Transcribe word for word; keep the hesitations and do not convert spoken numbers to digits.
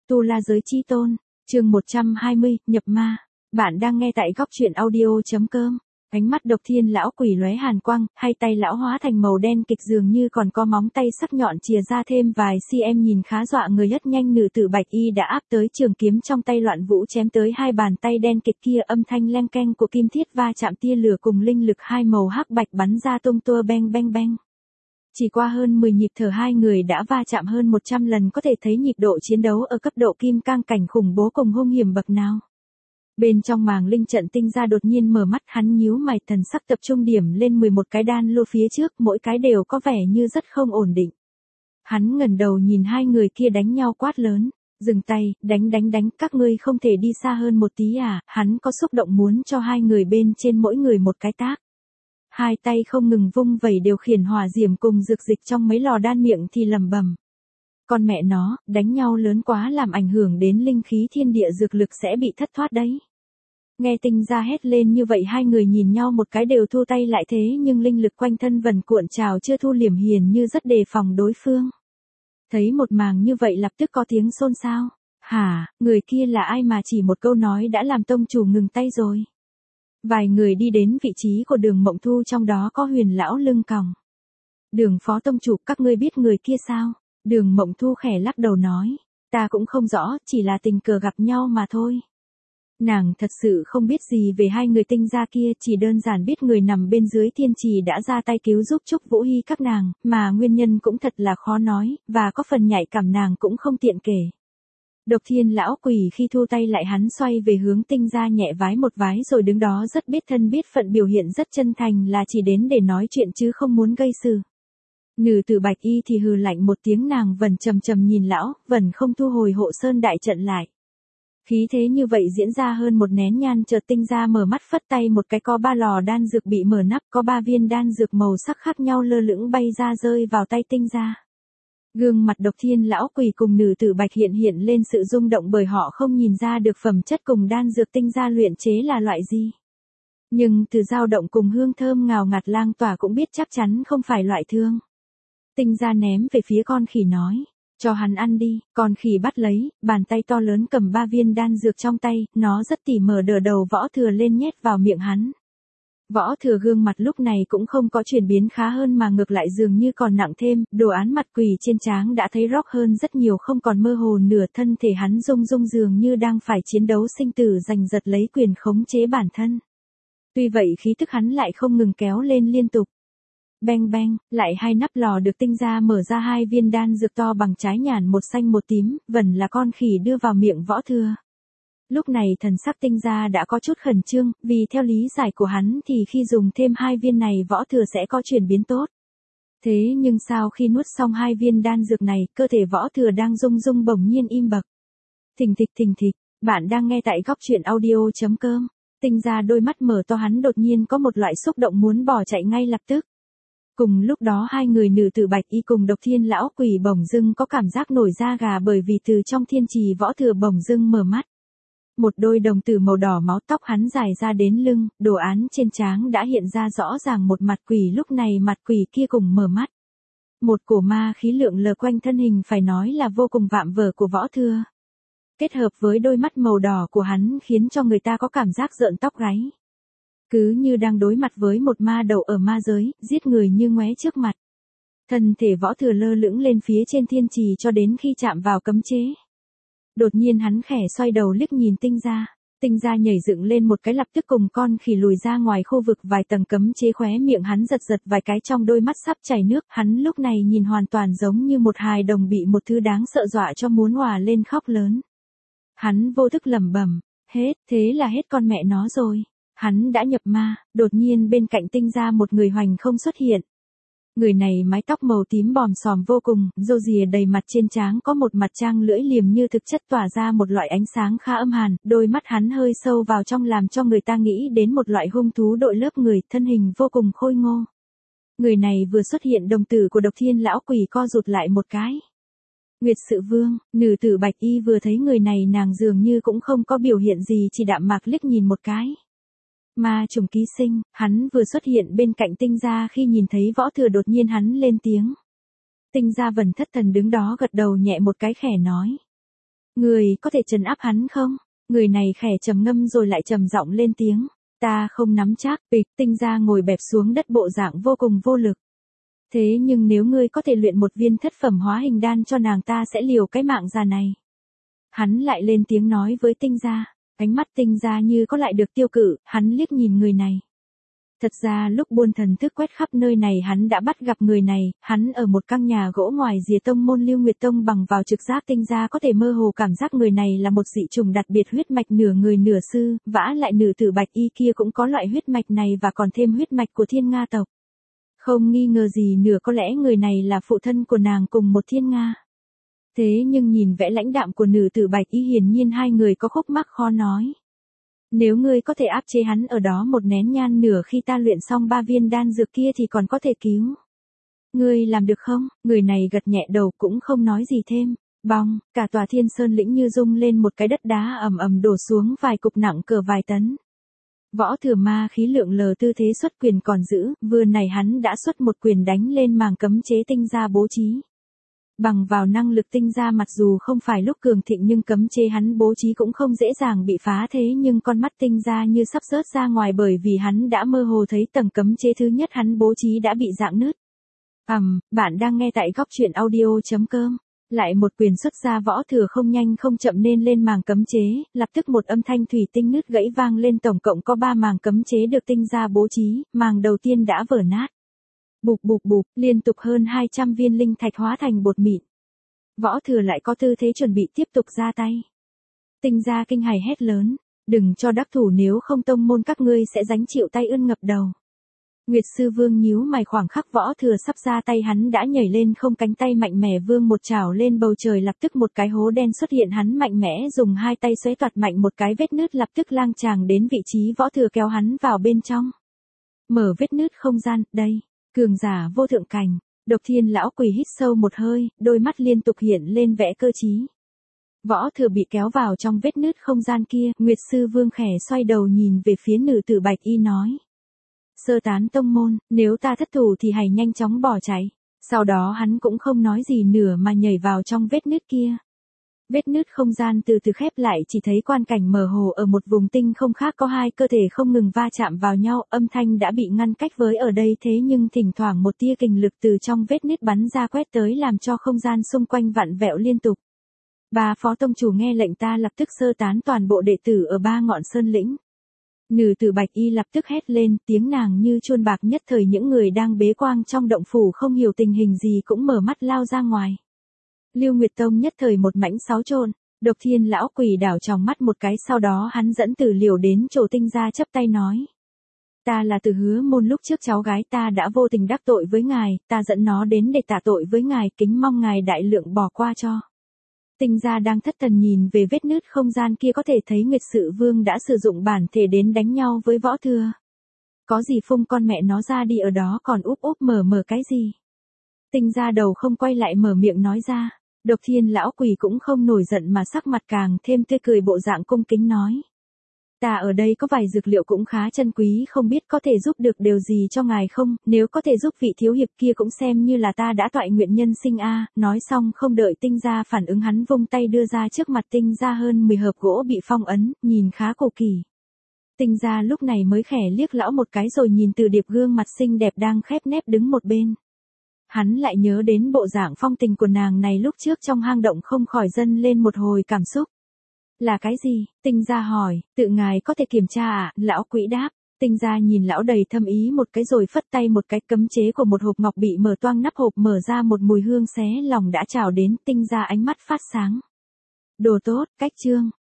Tu La Giới Chi Tôn, chương một trăm hai mươi, nhập ma. Bạn đang nghe tại góc truyện audio.com. Ánh mắt Độc Thiên lão quỷ lóe hàn quang, hai tay lão hóa thành màu đen kịch dường như còn có móng tay sắc nhọn chìa ra thêm vài cm nhìn khá dọa người. Rất nhanh nữ tử bạch y đã áp tới, trường kiếm trong tay loạn vũ chém tới hai bàn tay đen kịch kia, âm thanh leng keng của kim thiết va chạm, tia lửa cùng linh lực hai màu hắc bạch bắn ra tung tua beng beng beng. Chỉ qua hơn mười nhịp thở hai người đã va chạm hơn một trăm lần, có thể thấy nhịp độ chiến đấu ở cấp độ kim cang cảnh khủng bố cùng hung hiểm bậc nào. Bên trong màng linh trận tinh ra đột nhiên mở mắt, hắn nhíu mày, thần sắc tập trung điểm lên mười một cái đan lô phía trước, mỗi cái đều có vẻ như rất không ổn định. Hắn ngẩng đầu nhìn hai người kia đánh nhau, quát lớn, dừng tay, đánh đánh đánh, các ngươi không thể đi xa hơn một tí à. Hắn có xúc động muốn cho hai người bên trên mỗi người một cái tác. Hai tay không ngừng vung vẩy điều khiển hỏa diễm cùng dược dịch trong mấy lò đan, miệng thì lẩm bẩm. Con mẹ nó, đánh nhau lớn quá làm ảnh hưởng đến linh khí thiên địa, dược lực sẽ bị thất thoát đấy. Nghe tinh ra hét lên như vậy, hai người nhìn nhau một cái đều thu tay lại, thế nhưng linh lực quanh thân vần cuộn trào chưa thu liễm, hiền như rất đề phòng đối phương. Thấy một màng như vậy lập tức có tiếng xôn xao. Hả, người kia là ai mà chỉ một câu nói đã làm tông chủ ngừng tay rồi? Vài người đi đến vị trí của Đường Mộng Thu, trong đó có Huyền lão lưng còng. Đường phó tông chủ, các ngươi biết người kia sao? Đường Mộng Thu khẽ lắc đầu nói, ta cũng không rõ, chỉ là tình cờ gặp nhau mà thôi. Nàng thật sự không biết gì về hai người tinh gia kia, chỉ đơn giản biết người nằm bên dưới thiên trì đã ra tay cứu giúp Trúc Vũ Hy các nàng, mà nguyên nhân cũng thật là khó nói, và có phần nhạy cảm nàng cũng không tiện kể. Độc Thiên lão quỷ khi thu tay lại, hắn xoay về hướng tinh gia nhẹ vái một vái rồi đứng đó rất biết thân biết phận, biểu hiện rất chân thành, là chỉ đến để nói chuyện chứ không muốn gây sự. Nữ tử bạch y thì hừ lạnh một tiếng, nàng vẫn trầm trầm nhìn lão, vẫn không thu hồi hộ sơn đại trận lại. Khí thế như vậy diễn ra hơn một nén nhang, chợt tinh gia mở mắt phất tay một cái, có ba lò đan dược bị mở nắp, có ba viên đan dược màu sắc khác nhau lơ lửng bay ra rơi vào tay tinh gia. Gương mặt Độc Thiên lão quỷ cùng nữ tử bạch hiện hiện lên sự rung động, bởi họ không nhìn ra được phẩm chất cùng đan dược tinh gia luyện chế là loại gì. Nhưng từ dao động cùng hương thơm ngào ngạt lang tỏa cũng biết chắc chắn không phải loại thương. Tinh gia ném về phía con khỉ nói, cho hắn ăn đi. Con khỉ bắt lấy, bàn tay to lớn cầm ba viên đan dược trong tay, nó rất tỉ mờ đờ đầu Võ Thừa lên nhét vào miệng hắn. Võ Thừa gương mặt lúc này cũng không có chuyển biến khá hơn, mà ngược lại dường như còn nặng thêm, đồ án mặt quỷ trên trán đã thấy róc hơn rất nhiều, không còn mơ hồ nửa, thân thể hắn rung rung dường như đang phải chiến đấu sinh tử, giành giật lấy quyền khống chế bản thân. Tuy vậy khí tức hắn lại không ngừng kéo lên liên tục. Beng beng, lại hai nắp lò được tinh ra mở ra, hai viên đan dược to bằng trái nhàn, một xanh một tím, vẫn là con khỉ đưa vào miệng Võ Thừa. Lúc này thần sắc tinh ra đã có chút khẩn trương, vì theo lý giải của hắn thì khi dùng thêm hai viên này Võ Thừa sẽ có chuyển biến tốt. Thế nhưng sau khi nuốt xong hai viên đan dược này, cơ thể Võ Thừa đang rung rung bỗng nhiên im bặt. Thình thịch thình thịch, bạn đang nghe tại góc truyện audio.com. Tinh ra đôi mắt mở to, hắn đột nhiên có một loại xúc động muốn bỏ chạy ngay lập tức. Cùng lúc đó hai người nữ tử bạch y cùng Độc Thiên lão quỷ bỗng dưng có cảm giác nổi da gà, bởi vì từ trong thiên trì Võ Thừa bỗng dưng mở mắt. Một đôi đồng tử màu đỏ máu, tóc hắn dài ra đến lưng, đồ án trên trán đã hiện ra rõ ràng một mặt quỷ, lúc này mặt quỷ kia cùng mở mắt. Một cổ ma khí lượng lờ quanh thân hình, phải nói là vô cùng vạm vỡ của Võ Thừa. Kết hợp với đôi mắt màu đỏ của hắn khiến cho người ta có cảm giác rợn tóc gáy. Cứ như đang đối mặt với một ma đầu ở ma giới, giết người như ngoé trước mặt. Thân thể Võ Thừa lơ lửng lên phía trên thiên trì cho đến khi chạm vào cấm chế. Đột nhiên hắn khẽ xoay đầu liếc nhìn tinh ra. Tinh ra nhảy dựng lên một cái, lập tức cùng con khỉ lùi ra ngoài khu vực vài tầng cấm chế, khóe miệng hắn giật giật vài cái, trong đôi mắt sắp chảy nước, hắn lúc này nhìn hoàn toàn giống như một hài đồng bị một thứ đáng sợ dọa cho muốn òa lên khóc lớn. Hắn vô thức lẩm bẩm, hết, thế là hết con mẹ nó rồi. Hắn đã nhập ma. Đột nhiên bên cạnh tinh ra một người hoành không xuất hiện. Người này mái tóc màu tím bòm xòm vô cùng, râu rìa đầy mặt, trên trán có một mặt trang lưỡi liềm như thực chất tỏa ra một loại ánh sáng khá âm hàn, đôi mắt hắn hơi sâu vào trong làm cho người ta nghĩ đến một loại hung thú đội lớp người, thân hình vô cùng khôi ngô. Người này vừa xuất hiện, đồng tử của Độc Thiên lão quỷ co rụt lại một cái. Nguyệt Sự Vương, nữ tử bạch y vừa thấy người này, nàng dường như cũng không có biểu hiện gì, chỉ đạm mạc liếc nhìn một cái. Ma trùng ký sinh, hắn vừa xuất hiện bên cạnh tinh gia, khi nhìn thấy Võ Thừa đột nhiên hắn lên tiếng. Tinh gia vần thất thần đứng đó gật đầu nhẹ một cái, khẽ nói. Người có thể trấn áp hắn không? Người này khẽ trầm ngâm rồi lại trầm giọng lên tiếng. Ta không nắm chắc, bịch, Tinh Gia ngồi bẹp xuống đất bộ dạng vô cùng vô lực. Thế nhưng nếu ngươi có thể luyện một viên thất phẩm hóa hình đan cho nàng ta sẽ liều cái mạng già này. Hắn lại lên tiếng nói với Tinh Gia, ánh mắt Tinh Gia như có lại được tiêu cự, hắn liếc nhìn người này. Thật ra lúc buôn thần thức quét khắp nơi này hắn đã bắt gặp người này, hắn ở một căn nhà gỗ ngoài rìa tông môn Lưu Nguyệt Tông bằng vào trực giác Tinh Gia có thể mơ hồ cảm giác người này là một dị trùng đặc biệt huyết mạch nửa người nửa sư, vả lại nữ tử Bạch Y kia cũng có loại huyết mạch này và còn thêm huyết mạch của Thiên Nga tộc. Không nghi ngờ gì nửa có lẽ người này là phụ thân của nàng cùng một Thiên Nga. Thế nhưng nhìn vẻ lãnh đạm của nữ tử Bạch Y hiển nhiên hai người có khúc mắc khó nói. Nếu ngươi có thể áp chế hắn ở đó một nén nhang nửa khi ta luyện xong ba viên đan dược kia thì còn có thể cứu. Ngươi làm được không? Người này gật nhẹ đầu cũng không nói gì thêm. Bong, cả tòa Thiên Sơn lĩnh như rung lên một cái đất đá ầm ầm đổ xuống vài cục nặng cỡ vài tấn. Võ Thừa Ma khí lượng lờ tư thế xuất quyền còn giữ, vừa này hắn đã xuất một quyền đánh lên màng cấm chế Tinh Gia bố trí. Bằng vào năng lực Tinh Gia mặc dù không phải lúc cường thịnh nhưng cấm chế hắn bố trí cũng không dễ dàng bị phá thế nhưng con mắt Tinh Gia như sắp rớt ra ngoài bởi vì hắn đã mơ hồ thấy tầng cấm chế thứ nhất hắn bố trí đã bị rạn nứt. Ầm, um, bạn đang nghe tại góc truyện audio chấm com. Lại một quyền xuất ra Võ Thừa không nhanh không chậm nên lên màng cấm chế, lập tức một âm thanh thủy tinh nứt gãy vang lên tổng cộng có ba màng cấm chế được Tinh Gia bố trí, màng đầu tiên đã vỡ nát. Bụp bụp bụp, liên tục hơn hai trăm viên linh thạch hóa thành bột mịn. Võ Thừa lại có tư thế chuẩn bị tiếp tục ra tay. Tinh Gia kinh hài hét lớn, đừng cho đắc thủ nếu không tông môn các ngươi sẽ gánh chịu tay ươn ngập đầu. Nguyệt Sư Vương nhíu mày khoảng khắc Võ Thừa sắp ra tay hắn đã nhảy lên không cánh tay mạnh mẽ vương một chảo lên bầu trời lập tức một cái hố đen xuất hiện hắn mạnh mẽ dùng hai tay xoáy toạt mạnh một cái vết nứt lập tức lang chàng đến vị trí Võ Thừa kéo hắn vào bên trong. Mở vết nứt không gian, đây. Cường giả vô thượng cảnh, Độc Thiên lão quỷ hít sâu một hơi, đôi mắt liên tục hiện lên vẻ cơ trí. Võ Thừa bị kéo vào trong vết nứt không gian kia, Nguyệt Sư Vương khẽ xoay đầu nhìn về phía nữ tử Bạch Y nói. Sơ tán tông môn, nếu ta thất thủ thì hãy nhanh chóng bỏ chạy. Sau đó hắn cũng không nói gì nữa mà nhảy vào trong vết nứt kia. Vết nứt không gian từ từ khép lại chỉ thấy quan cảnh mờ hồ ở một vùng tinh không khác có hai cơ thể không ngừng va chạm vào nhau, âm thanh đã bị ngăn cách với ở đây thế nhưng thỉnh thoảng một tia kình lực từ trong vết nứt bắn ra quét tới làm cho không gian xung quanh vặn vẹo liên tục. Ba phó tông chủ nghe lệnh ta lập tức sơ tán toàn bộ đệ tử ở ba ngọn sơn lĩnh. Nữ tử Bạch Y lập tức hét lên, tiếng nàng như chuông bạc nhất thời những người đang bế quang trong động phủ không hiểu tình hình gì cũng mở mắt lao ra ngoài. Lưu Nguyệt Tông nhất thời một mảnh xáo trộn, Độc Thiên lão quỷ đảo tròng mắt một cái sau đó hắn dẫn Tử Liễu đến chỗ Tinh Gia chắp tay nói. Ta là Từ Hứa Môn lúc trước cháu gái ta đã vô tình đắc tội với ngài, ta dẫn nó đến để tạ tội với ngài kính mong ngài đại lượng bỏ qua cho. Tinh Gia đang thất thần nhìn về vết nứt không gian kia có thể thấy Nguyệt Sự Vương đã sử dụng bản thể đến đánh nhau với Võ Thừa. Có gì phung con mẹ nó ra đi ở đó còn úp úp mở mở cái gì. Tinh Gia đầu không quay lại mở miệng nói ra. Độc Thiên lão quỷ cũng không nổi giận mà sắc mặt càng thêm tươi cười bộ dạng cung kính nói. Ta ở đây có vài dược liệu cũng khá chân quý không biết có thể giúp được điều gì cho ngài không, nếu có thể giúp vị thiếu hiệp kia cũng xem như là ta đã toại nguyện nhân sinh a. Nói xong không đợi Tinh Gia phản ứng hắn vung tay đưa ra trước mặt Tinh Gia hơn mười hộp gỗ bị phong ấn, nhìn khá cổ kỳ. Tinh Gia lúc này mới khẽ liếc lão một cái rồi nhìn Từ Điệp gương mặt xinh đẹp đang khép nép đứng một bên. Hắn lại nhớ đến bộ dạng phong tình của nàng này lúc trước trong hang động không khỏi dâng lên một hồi cảm xúc. Là cái gì? Tinh Gia hỏi, tự ngài có thể kiểm tra à? Lão quỷ đáp. Tinh Gia nhìn lão đầy thâm ý một cái rồi phất tay một cái cấm chế của một hộp ngọc bị mở toang nắp hộp mở ra một mùi hương xé lòng đã trào đến Tinh Gia ánh mắt phát sáng. Đồ tốt, cách chương.